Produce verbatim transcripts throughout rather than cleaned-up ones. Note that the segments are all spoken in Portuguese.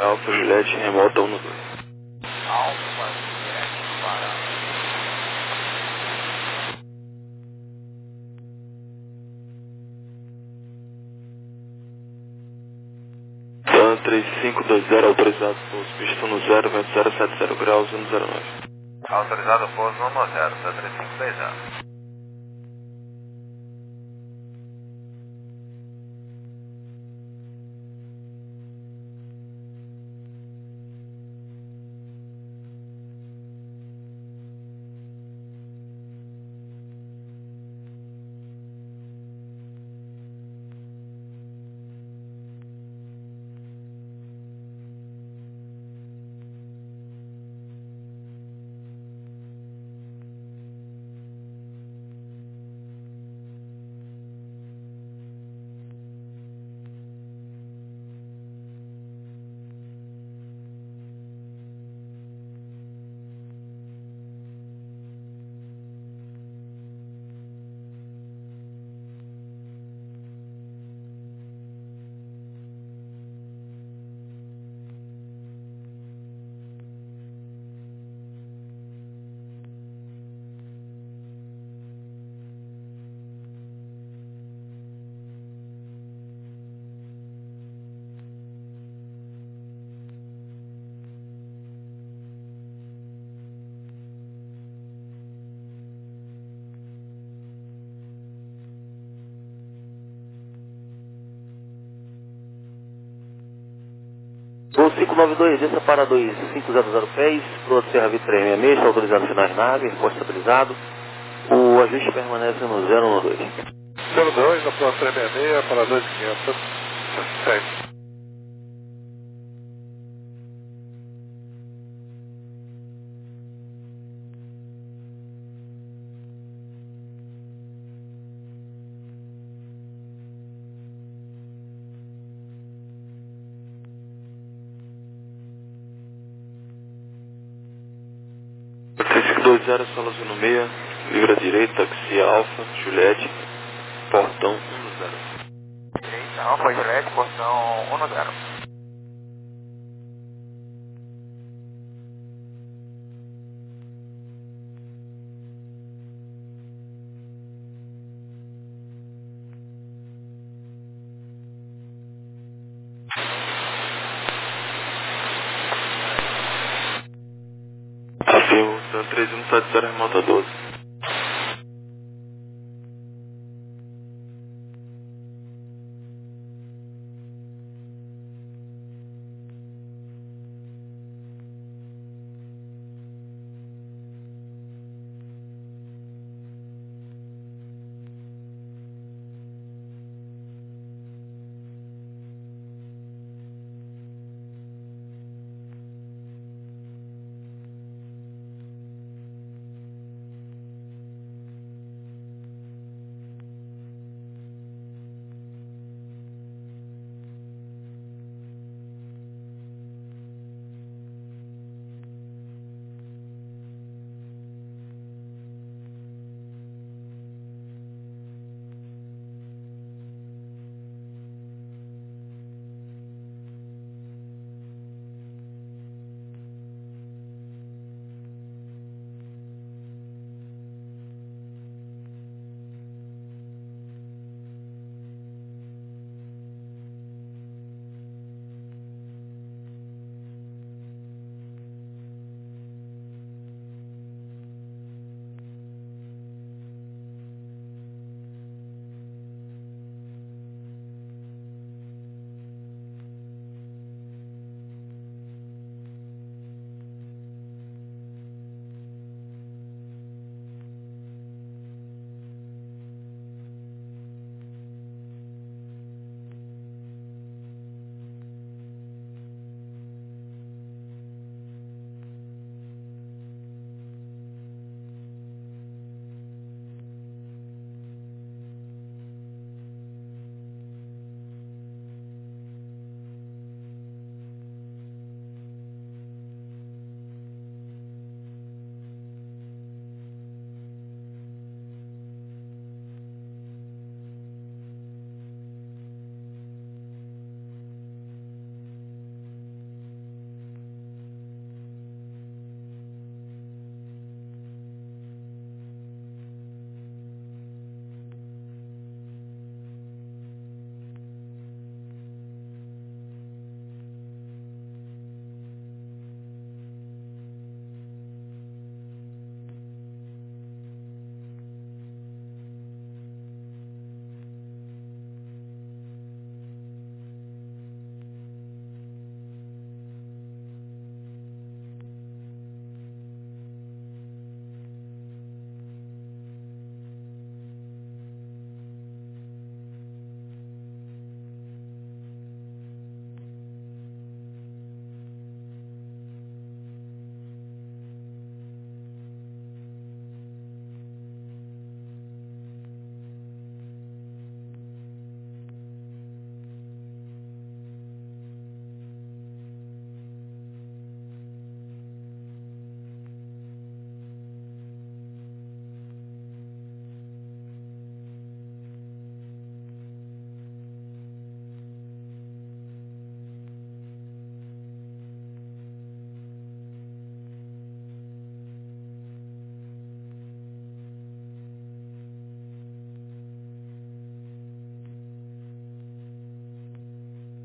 Alfa Juliette remota um no dois. Alfa Juliette para. Dan três cinco dois zero autorizado pouso pista no zero, vento zero sete zero graus, um zero nove. Autorizado pouso no zero, três cinco dois zero. Voo cinco nove dois, desça para dois cinco zero zero pés, Proa Serra Vitor três seis seis, está autorizado sinais na área, repórter estabilizado. O ajuste permanece no zero um dois. zero dois, na Proa três seis seis para dois quinhentos. Segue. três cinco dois zero, sala zero seis, livre à direita, taxi Alfa Juliette, portão um zero. Direita, Alfa Juliette, portão um zero. Afirmo, Dan três um sete zero, remota doze.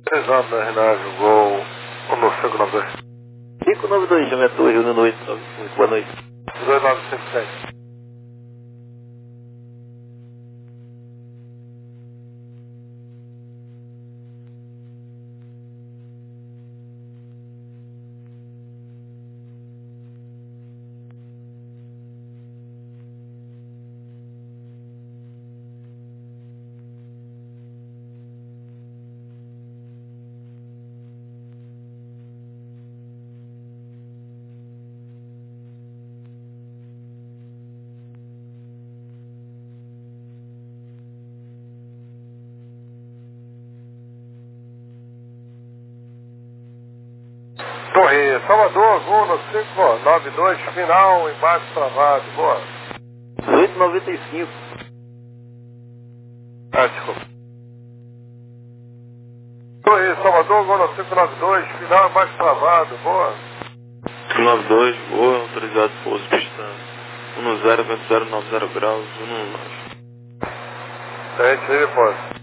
três anos da Renage, o gol no cinco nove dois. cinco nove dois, chama a torre, Rio Noite, boa noite. dois nove cinco seis. Torre, Salvador, gol no cinco nove dois, final, embaixo travado, boa. oito noventa e cinco. Ah, desculpa. Torre, Salvador, gol no cinco nove dois, final, embaixo travado, boa. cinco nove dois, boa, autorizado pouso, pista um zero, vento zero nove zero graus, um nove. Sente aí, pô.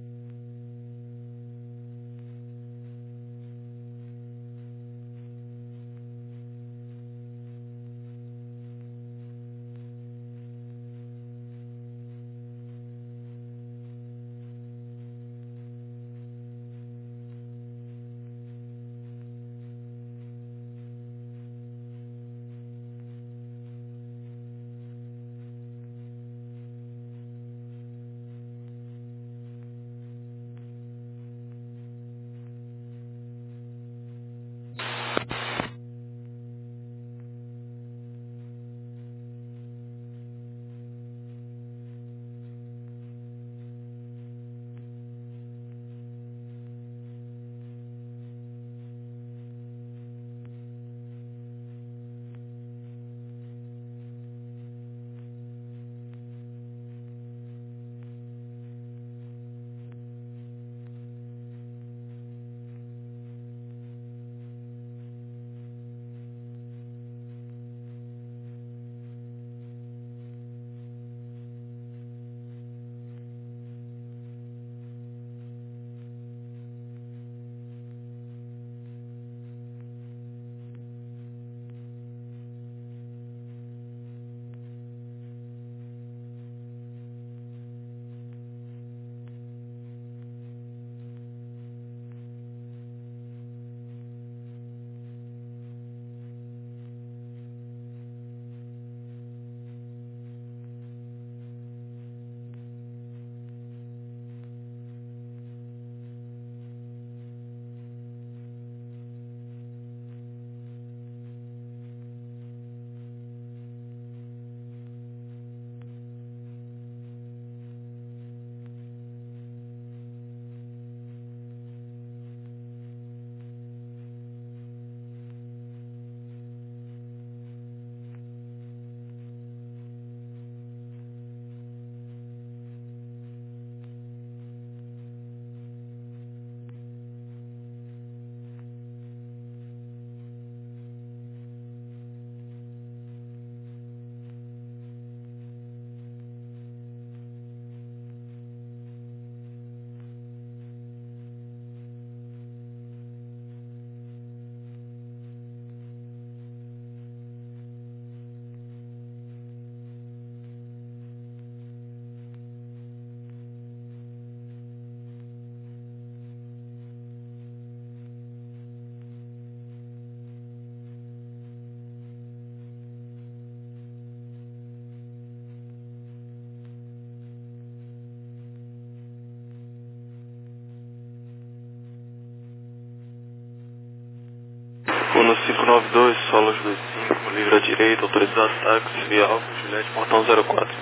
No cinco nove dois, solos dois cinco, livre à direita, autorizado táxi, via Alfa, Juliette, portão zero quatro.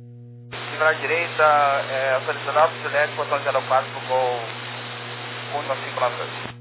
Livre à direita, é, autorizado Alfa, Juliette, portão zero quatro, pro gol um no cinco nove dois.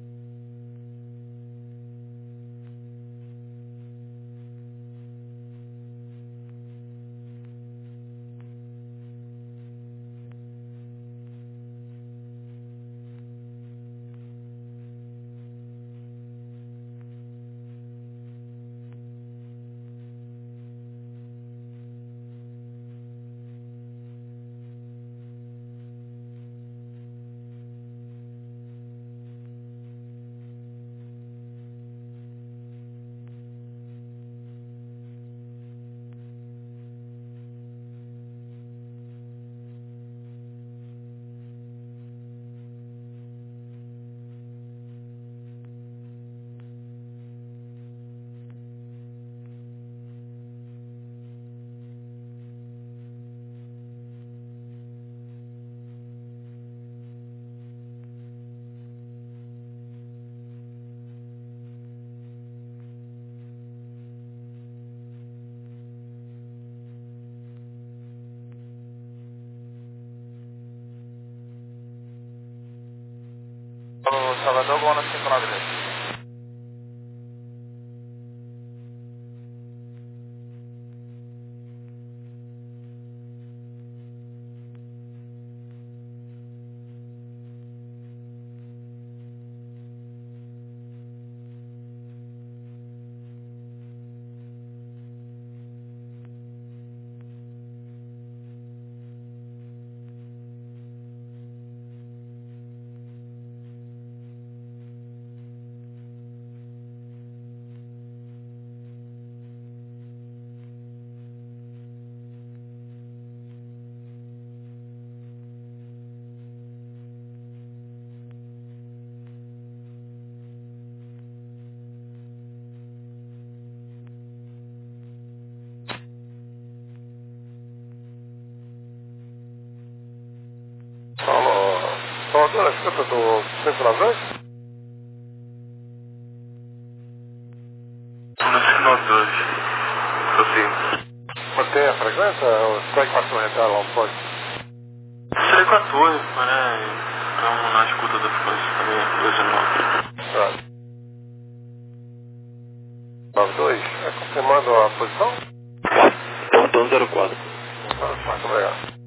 Salvador, Gol no cinco nove dois. Alô, Salvador, escuta do cinco nove dois? No cinco nove dois. Tô sim. Mantém a frequência ou está em quatro retar lá um pouco? Serei com a torre, né? Estamos na escuta das coisas também, dois e nove. Tá. nove dois, é confirmando a posição? Portão zero quatro. Tá, muito obrigado.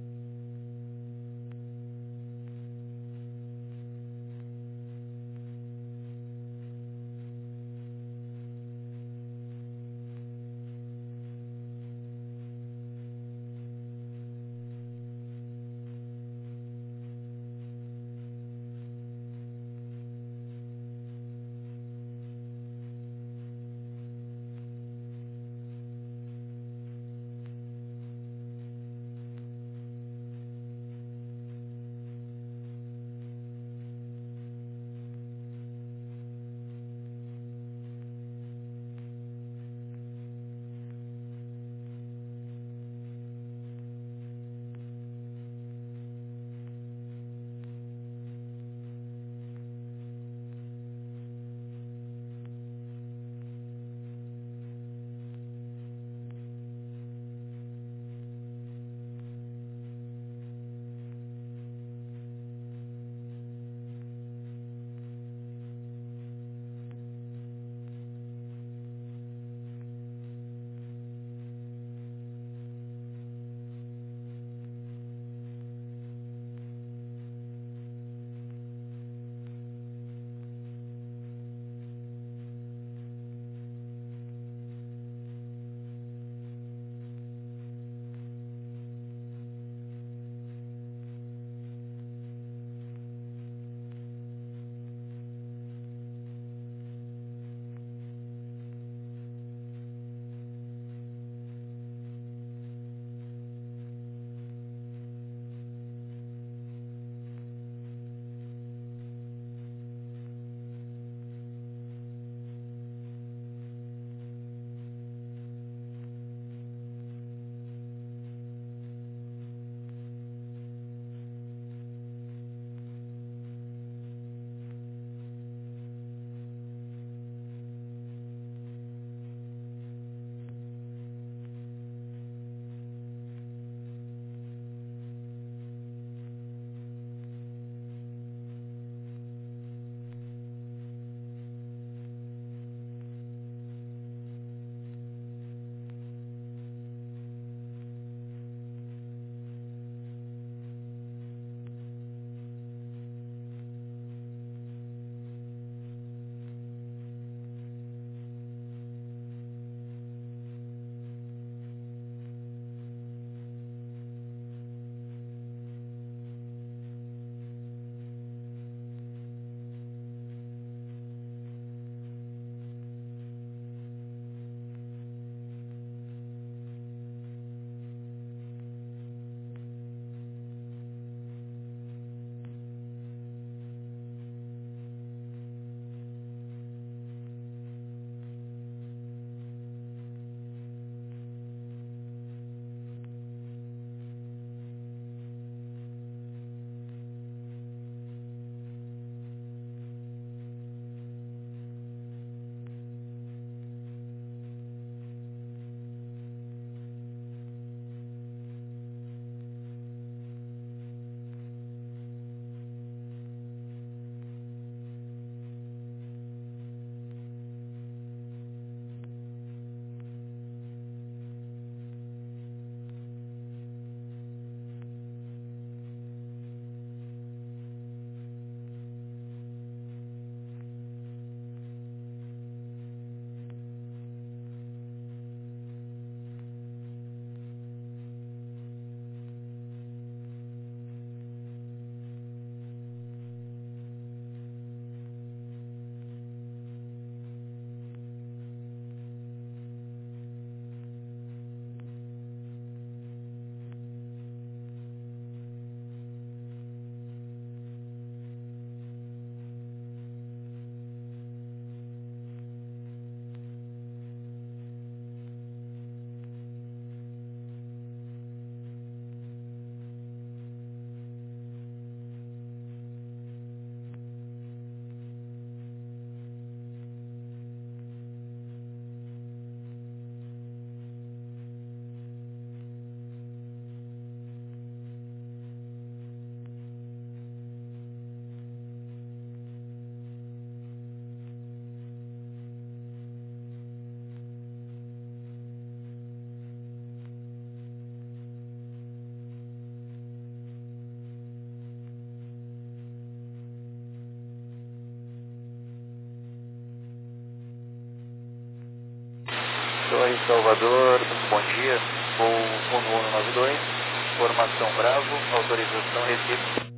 Torre Salvador, bom dia, voo um um nove dois, formação Bravo, autorização Recife.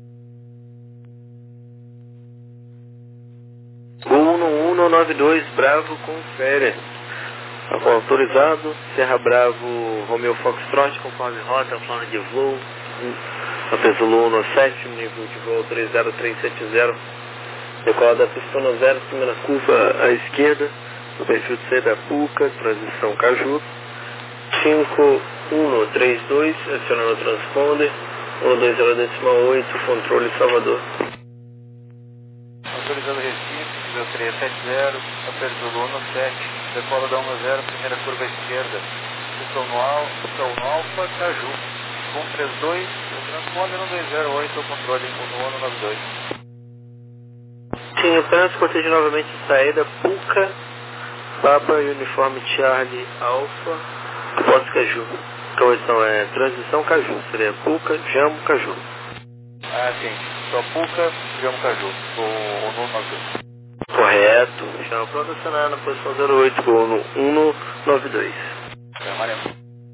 um um nove dois, Bravo, confere. Autorizado, Serra Bravo, Romeo Foxtrot, conforme rota, plano de voo, apeso Zulu um sete, nível de voo três zero três sete zero, decola da pista no zero, primeira curva à esquerda, no perfil C da Puca, transição Caju, cinco um três dois, acionando o transponder, um dois zero decimal oito, controle Salvador. Autorizado Recife, nível três sete zero, apeso Zulu um sete, decola da um zero, primeira curva à esquerda, pistão no, al, pistão no Alfa, Caju, um três dois, o transponder um dois zero oito, o controle um um nove dois. Sim, o trânsito corteja novamente saída, Puca, Papa Uniforme Charlie Alfa, Fox Caju. Correção é transição Caju, seria Puca, Jambo, Caju. Ah, sim, só Puca, Jambo, Caju, o um um nove dois. Correto, chama para acionar na posição zero oito, com no um nove dois. É amarelo.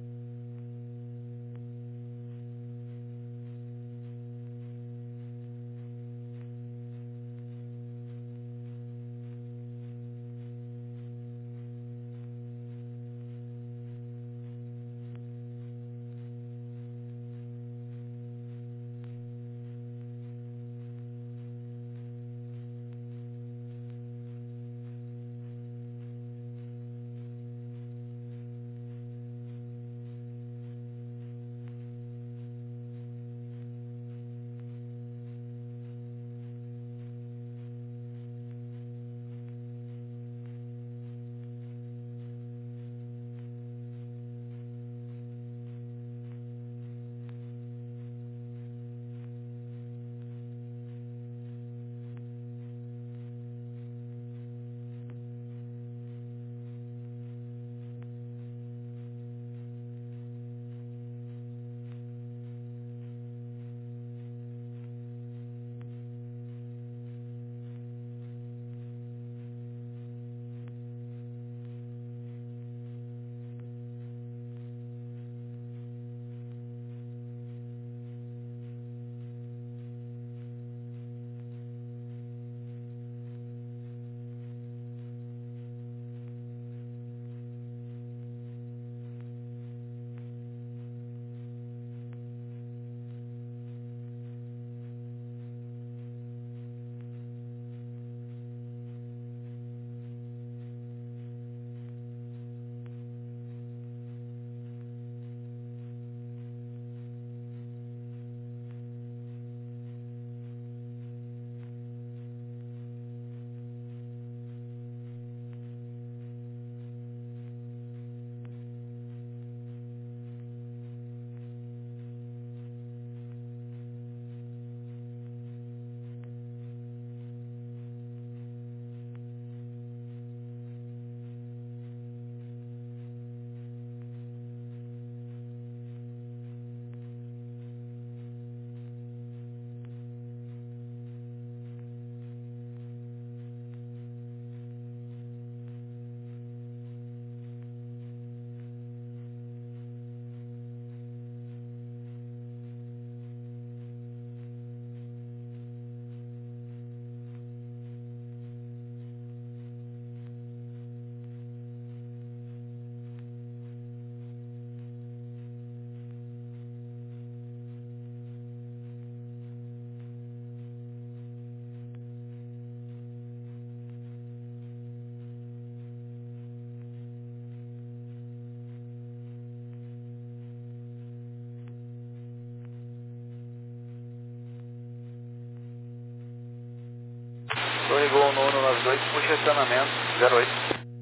Torre Gol no um nove dois, puxa acionamento, zero oito.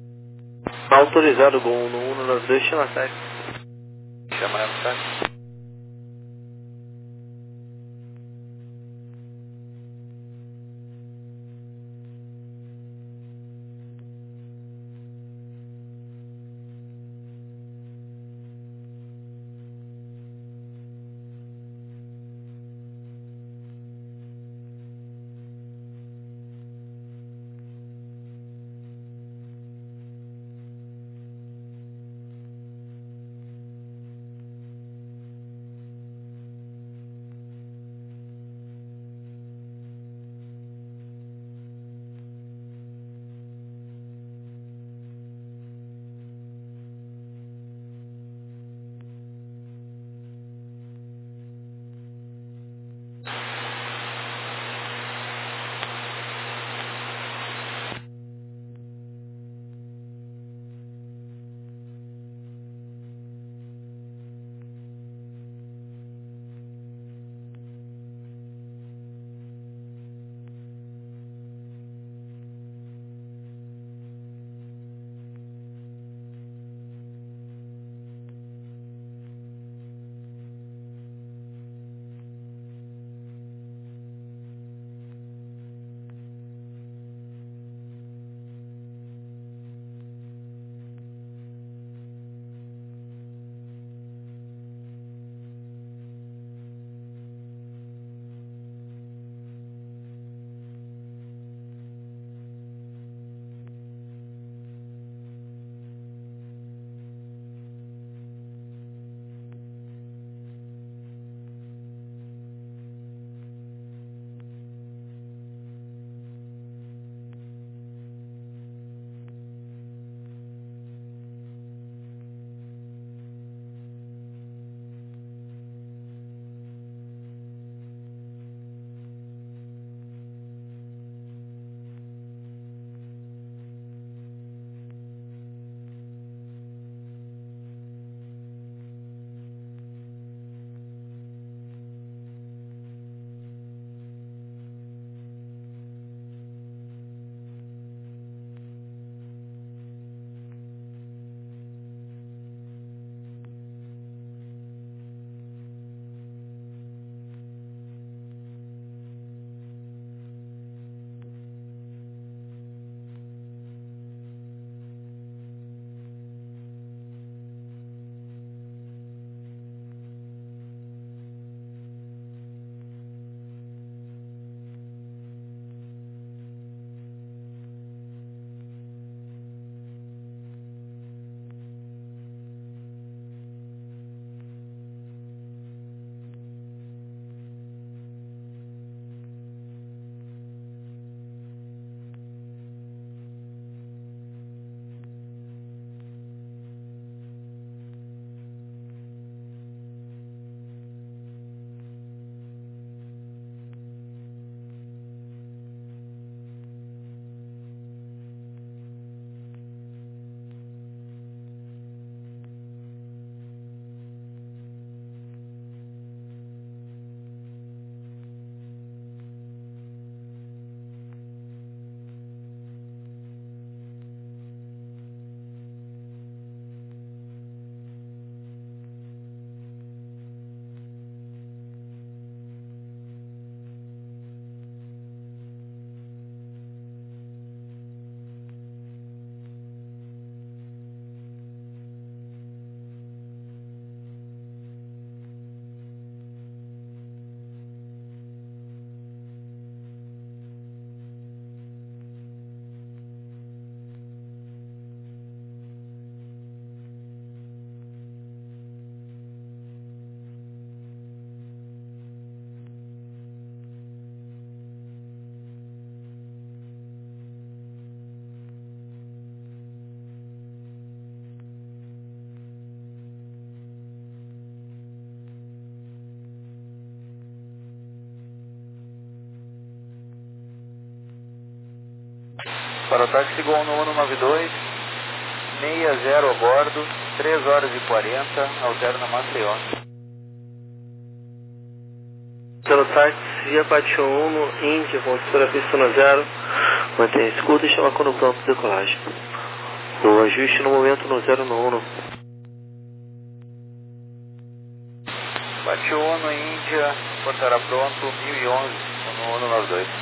Autorizado, Gol no um nove dois, chama sete. Chama sete. Para o táxi Gol no um nove dois, sessenta a bordo, três horas e quarenta, alterna Maceió. Pelo táxi, via Pátio um, Índia, condutora pista no zero, mantém escudo e chama quando pronto de decolagem. O ajuste no momento no zero no um. Pátio um, Índia, portará pronto, mil e onze, no um nove dois.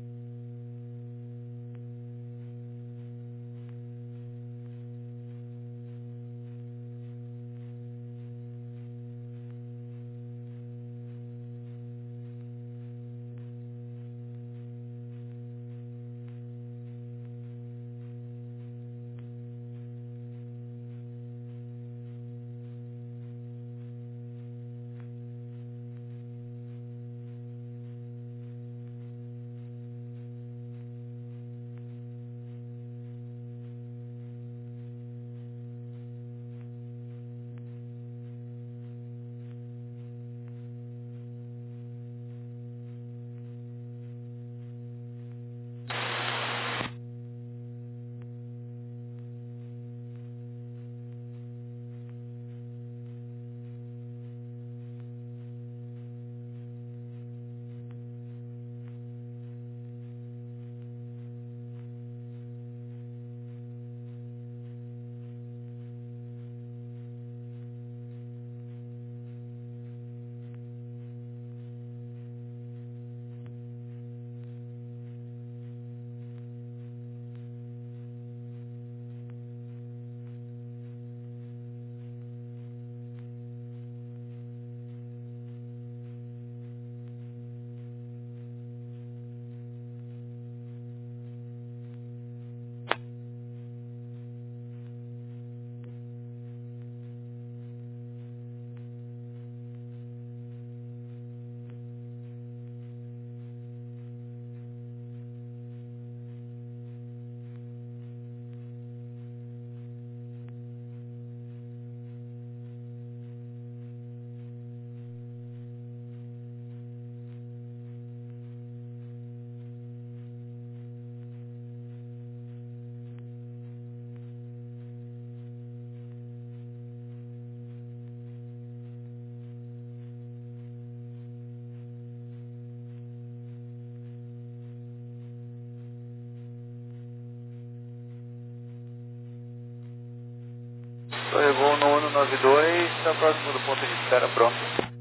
Gol no um nove dois, está próximo do ponto de espera, pronto.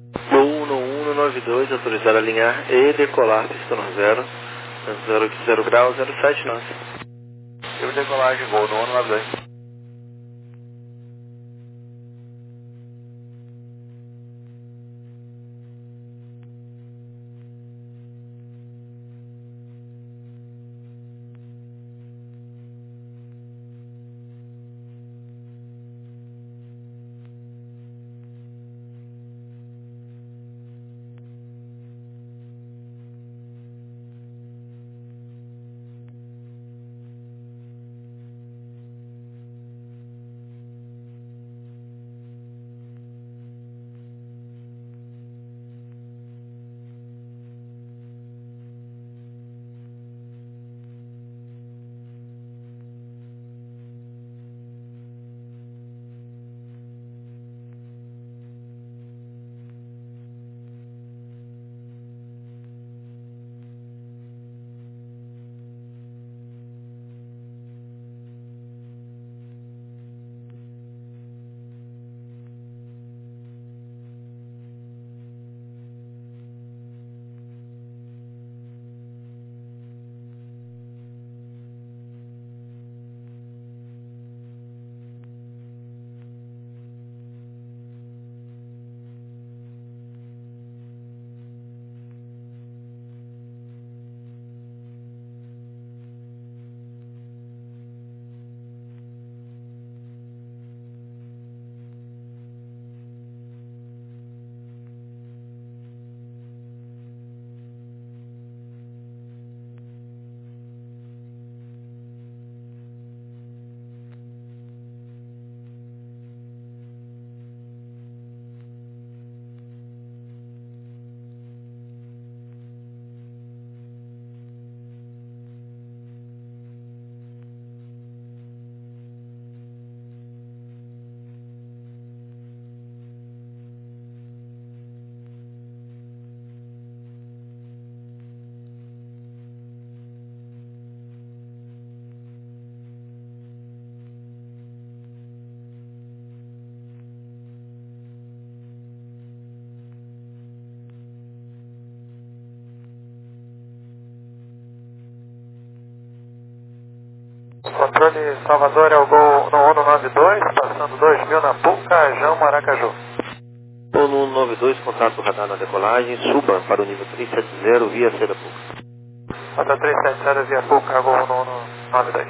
Gol no um nove dois, autorizar a alinhar e decolar, pista no zero, zero grau, zero sete nós. Eu decolagem, Gol no um nove dois. controle Salvador é o gol no um nove dois, passando dois mil na Puca, João Maracaju. Gol no um nove dois, contato radar na decolagem, suba para o nível trezentos e setenta via Seda Puca. Rota trezentos e setenta via Puca, gol no um nove dois.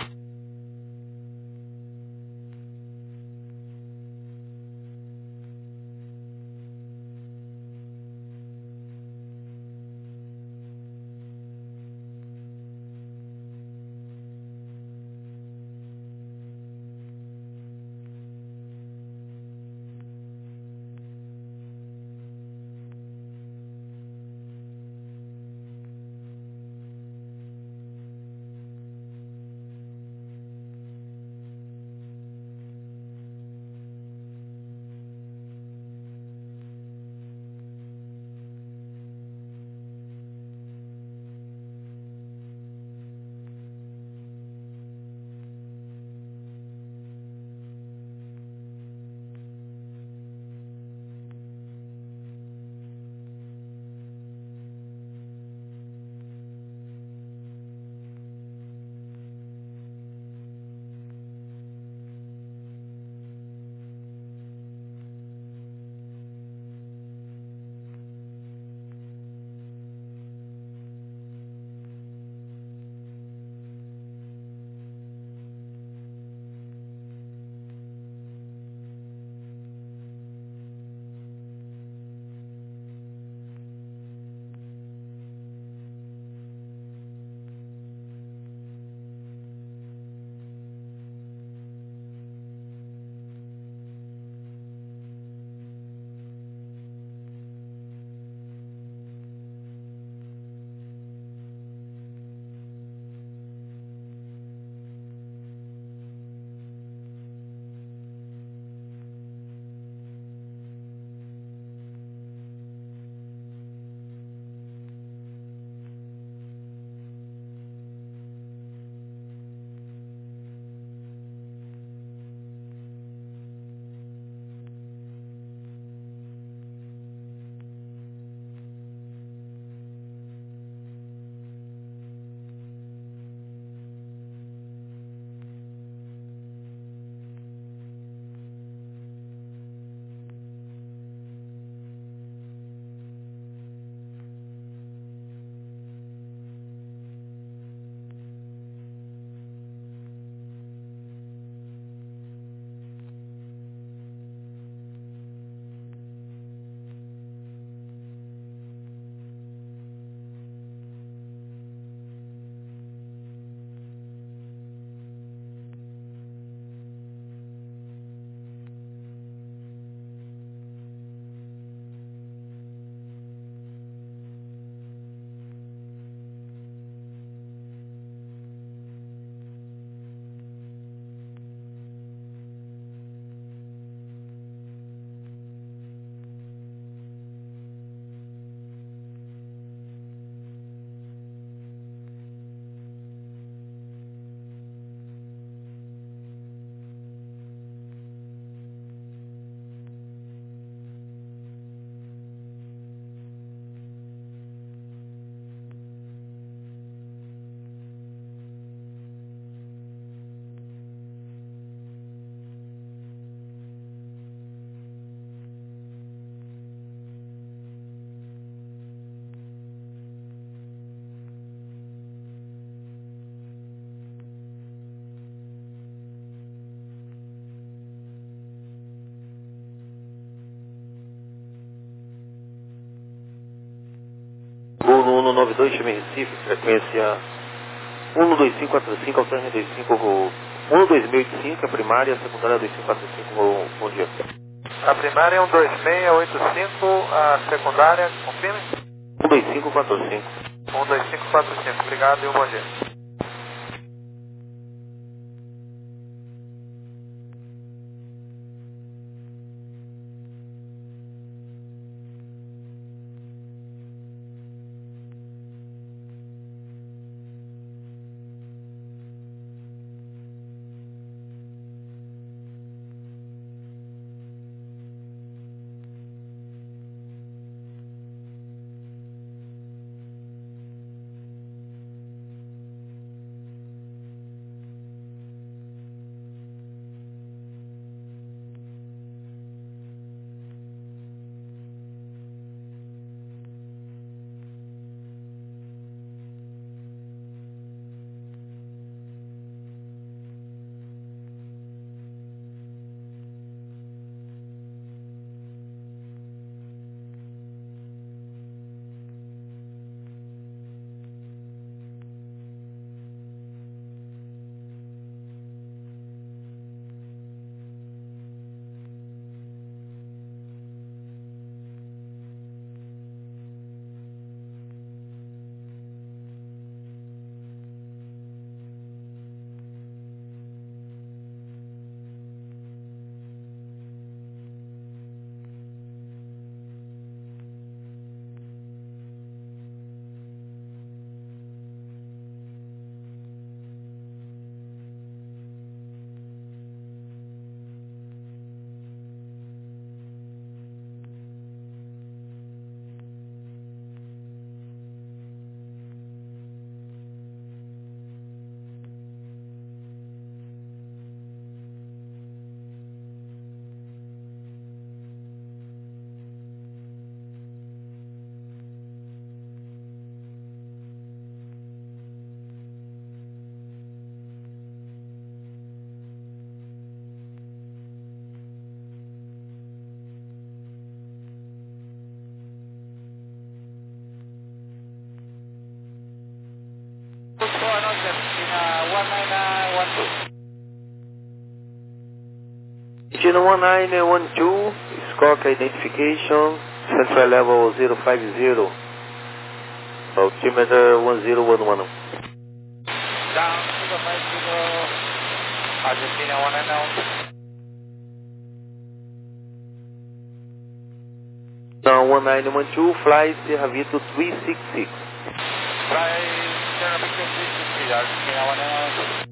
Gol no um nove dois, chame Recife, frequência um dois cinco quatro cinco, alterna dois cinco, voo um dois seis oito cinco, a primária, a secundária dois cinco quatro cinco, voo, bom dia. A primária é um dois seis oito cinco, a secundária, confirme? um dois cinco quatro cinco. um dois cinco quatro cinco, obrigado e um bom dia. Engine one nine one two, Squawk identification, central level zero five zero, altimeter one zero one one. Down zero five zero, Argentina one nine. Now one nine one two, fly Sierra Vito three six six. Fly Sierra Vito three six six, Argentina one nine.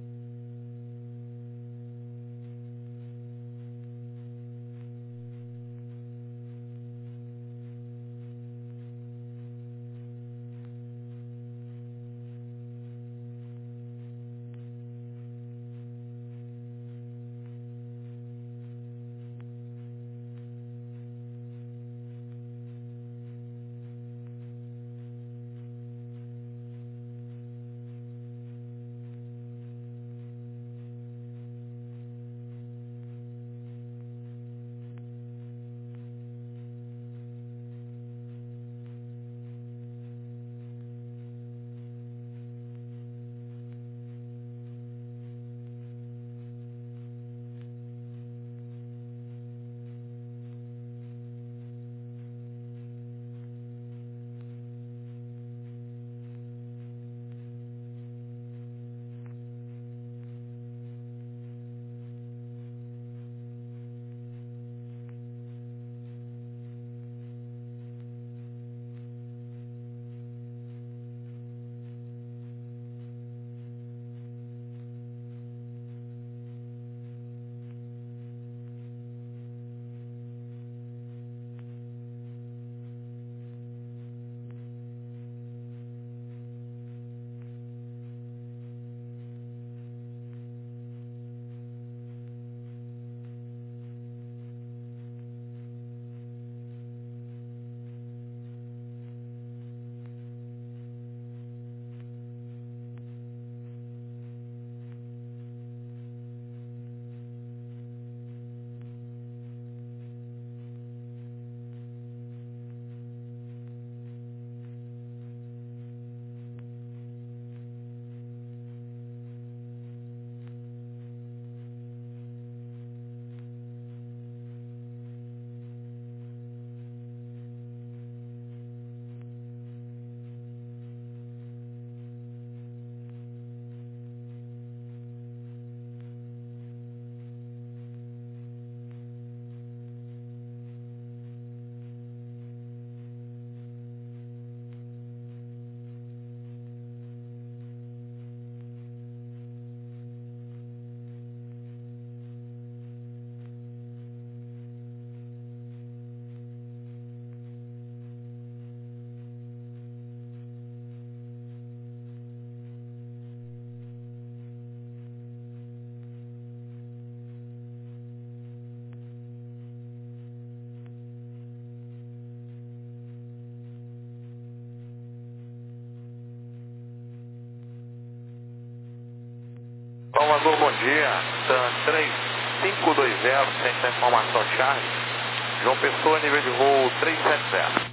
Salvador, bom dia. TAM três cinco dois zero, centro de informação Charlie. João Pessoa, nível de voo três sete zero.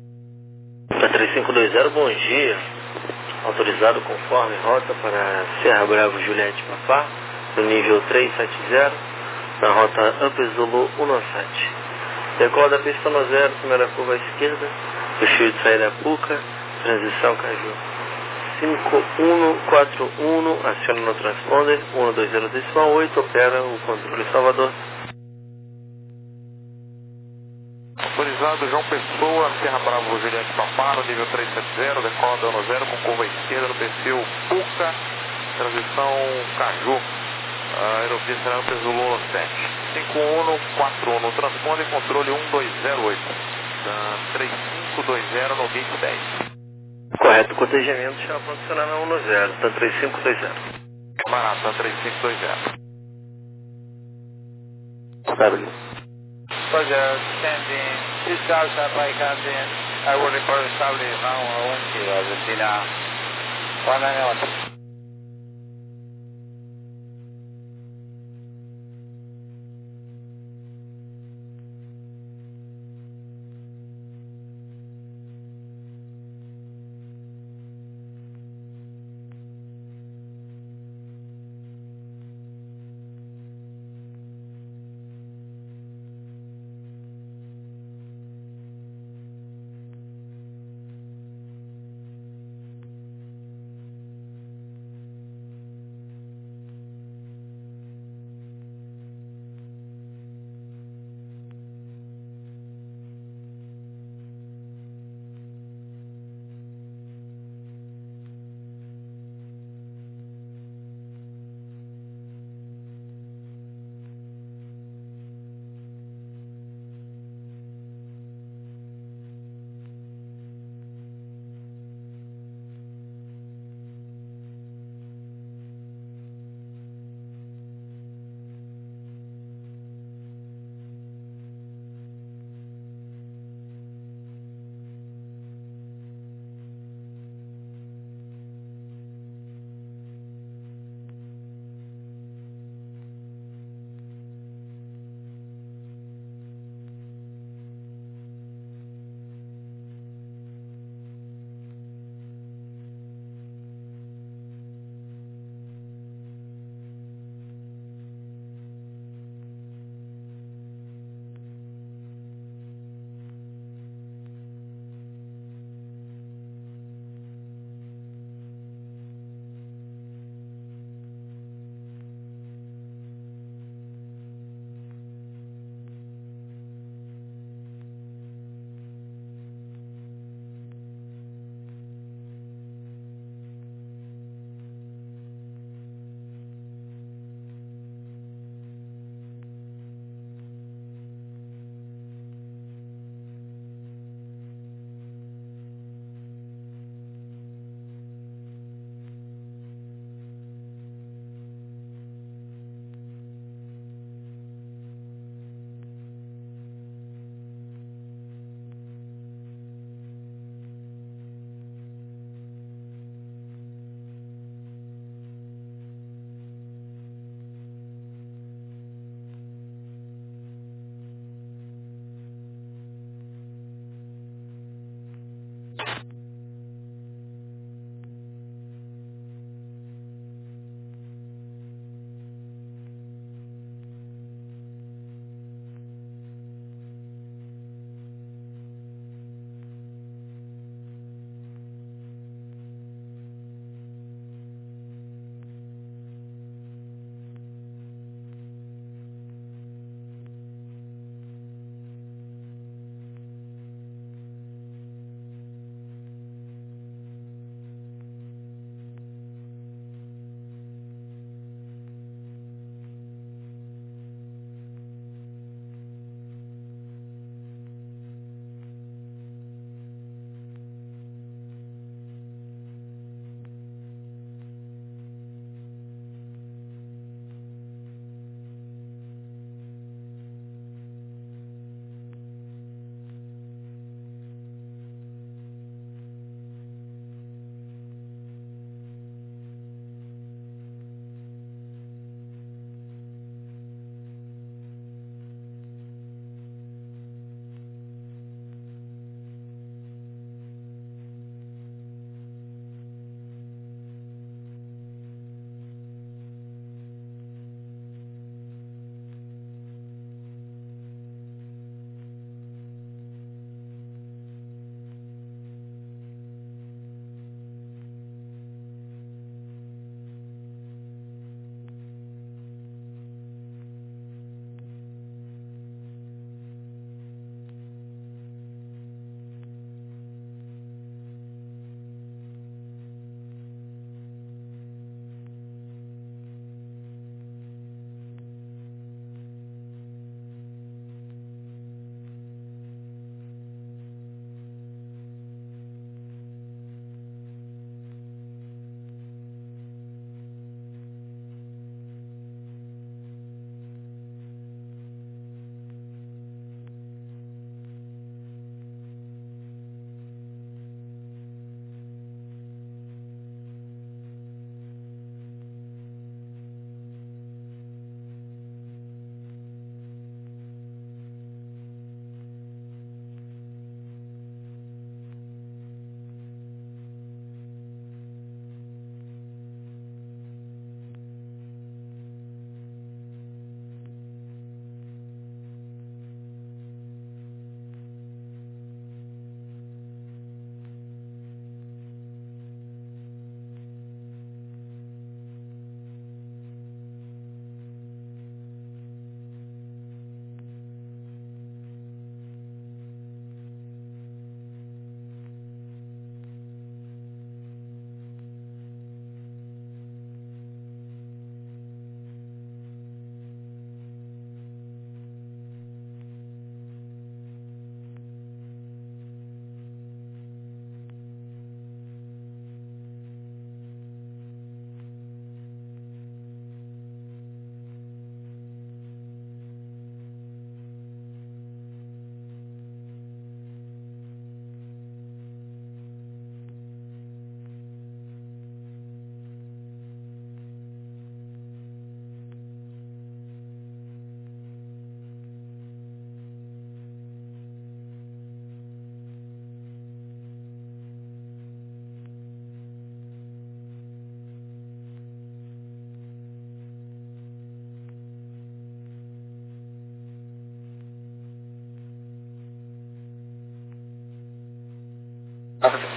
TAM três cinco dois zero, bom dia. Autorizado conforme rota para Serra Bravo Juliette Papá, no nível três sete zero, na rota Upper Zulu um sete. Decola da pista no zero, primeira curva à esquerda, o fio de saída Puca, transição Caju. cinco um quatro um, aciona no transponder, um dois zero decimal oito, opera o controle Salvador. Autorizado João Pessoa, Serra Bravo Juliette Papá, no nível três sete zero, decola dano zero com curva à esquerda no perfil Puca, transição Caju, aeropista Upper Zulu sete. cinco um quatro um no transponder, controle um dois zero oito, três cinco dois zero no gate dez. Correto, cotejamento já funcionando na um zero, TAM três cinco dois zero. Barato, TAM três cinco dois zero. W. Roger, standing, two stars at by captain. I will report established now one zero, Argentina one nine one.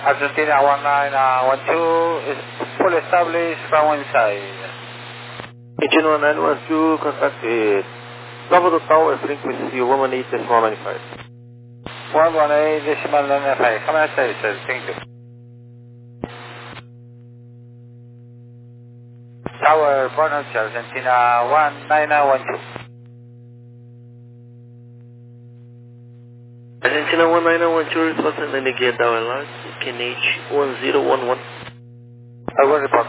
Argentina one nine one two is fully established from inside. Argentina one nine one two, contacted Bravo do Tower, frequency one eight decimal nine five. one eighteen decimal nine five, come on, sir, thank you. Tower, Bonus, Argentina one nine one two. Argentina one nine one two, response and indicate down alert, K N H one zero one one. I will report.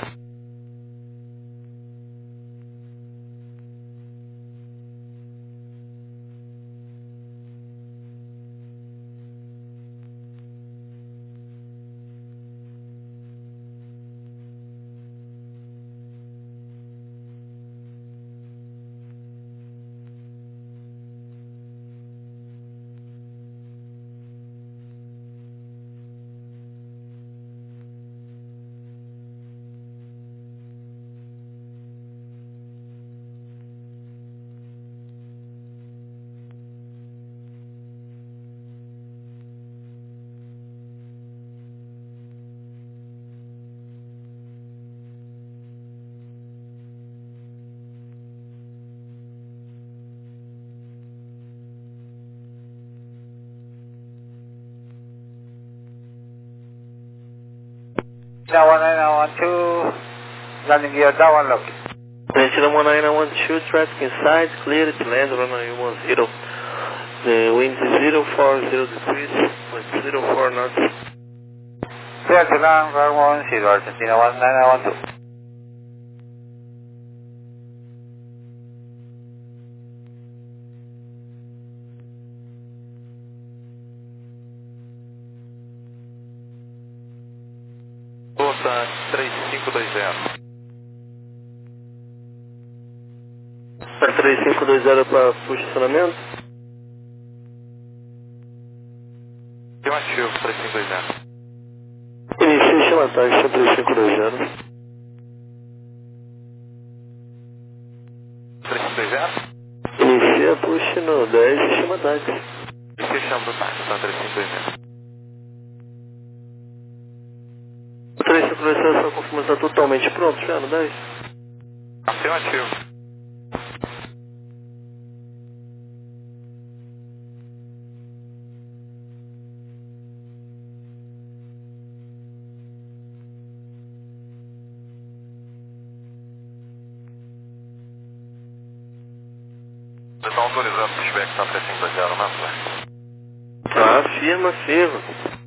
one nine one two, landing gear down lock. Argentina one nine one two, traffic inside, clear to land, runway one zero. The wind is zero four zero degrees, point zero four knots. Clear to land, runway one zero, Argentina one nine one two. Força três cinco dois zero. três cinco dois zero para posicionamento. Afirmativo, três cinco dois zero. Inicia chama taxa três cinco dois zero. três cinco dois zero? Inicia push no dez e chama táxi. Inicia chama do táxi, tá, três cinco dois zero. três cinco dois zero, sua confirmação está totalmente pronto já no dez? Afirmativo. Vocês estão autorizando o pushback para três cinco dois zero, né, Flávio? Ah, afirma, afirma.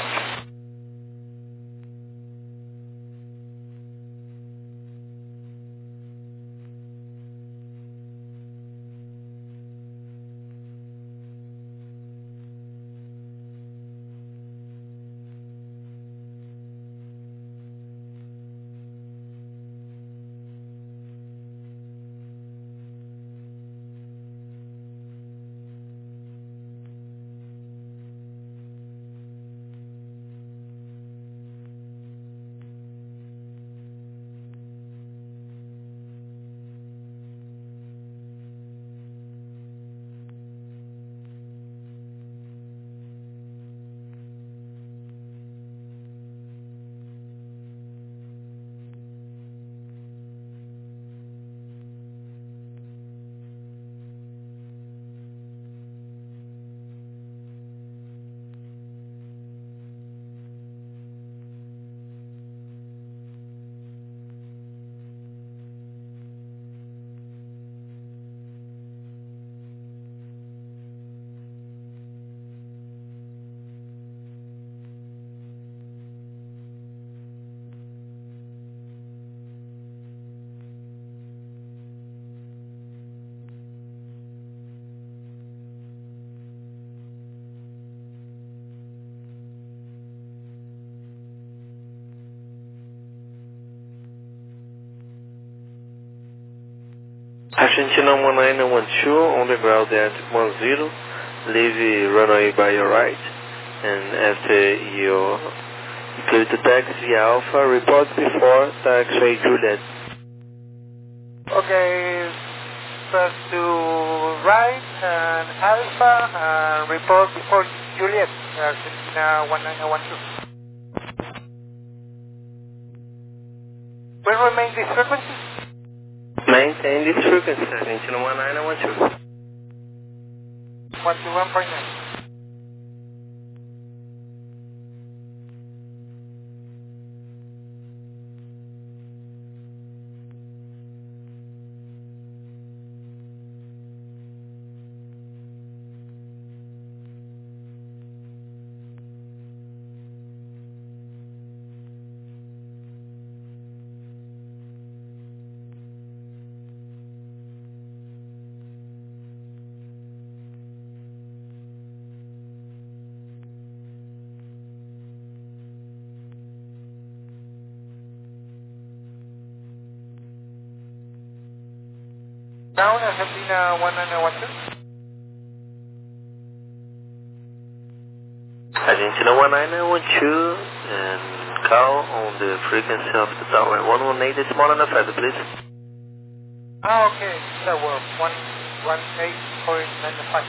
Argentina one nine one two, on the ground at one zero, leave runway by your right, and after you clear the taxi Alpha, report before taxi Juliet. Okay, press to right and Alpha, and report before Juliet, Argentina one nine one two. Will remain this frequency? Maintain this frequency, Argentina one nine one two. one two one point nine. Down Argentina one nine one two. Argentina one nine one two and call on the frequency of the tower one one eight decimal and a feather, please. Ah, okay. Tower one one eight point nine five.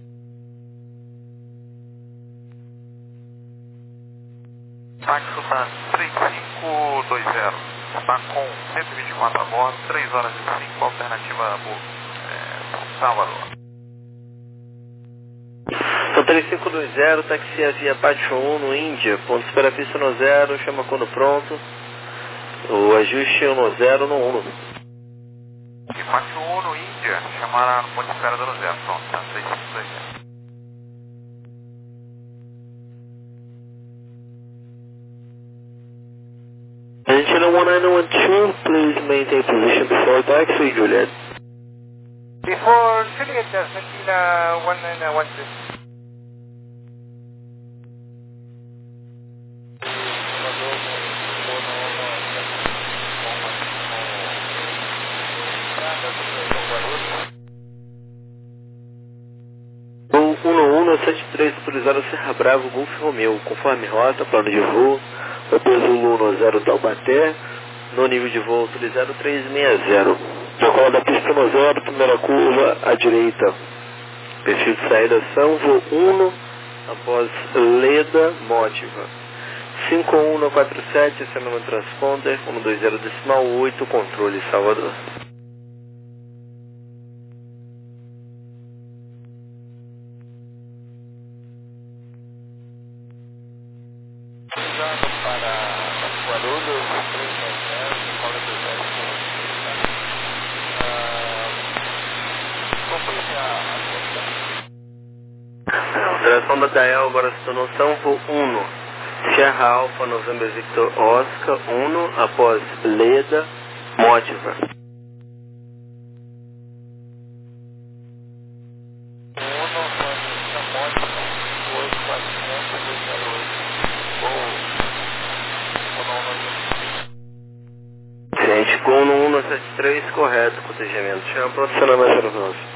Táxi está três cinco dois zero. Está com cento e vinte e quatro a bordo, três horas e cinco, alternativa é, Salvador. Então três cinco dois zero, taxia via Pátio um no Índia, ponto de espera pista no zero, chama quando pronto. O ajuste no zero no um. E Pátio um no Índia, chamar no ponto de espera do zero, pronto, tá, três cinco dois zero. Argentina one nine one two, please maintain position before taxi, Juliet. Before Juliet, Argentina one nine one two. Gol um um sete três, autorizado Serra Bravo, Golf Romeu, conforme rota, plano de voo, Opeso Luno zero Taubaté, no nível de voo autorizado três seis zero. Decola da pista no zero, primeira curva à direita. Perfil de saída São Voo um, após Leda Mótiva. cinco um quatro sete, acionando transponder, cento e vinte decimal oito, controle Salvador. Alteração da Dael agora se tornou São Voo um, Sierra Alfa, November Victor Oscar um, após Leda Mótiva. Gente, com um sete três, correto, protegimento. Chama pronto, seu nome é zero nove.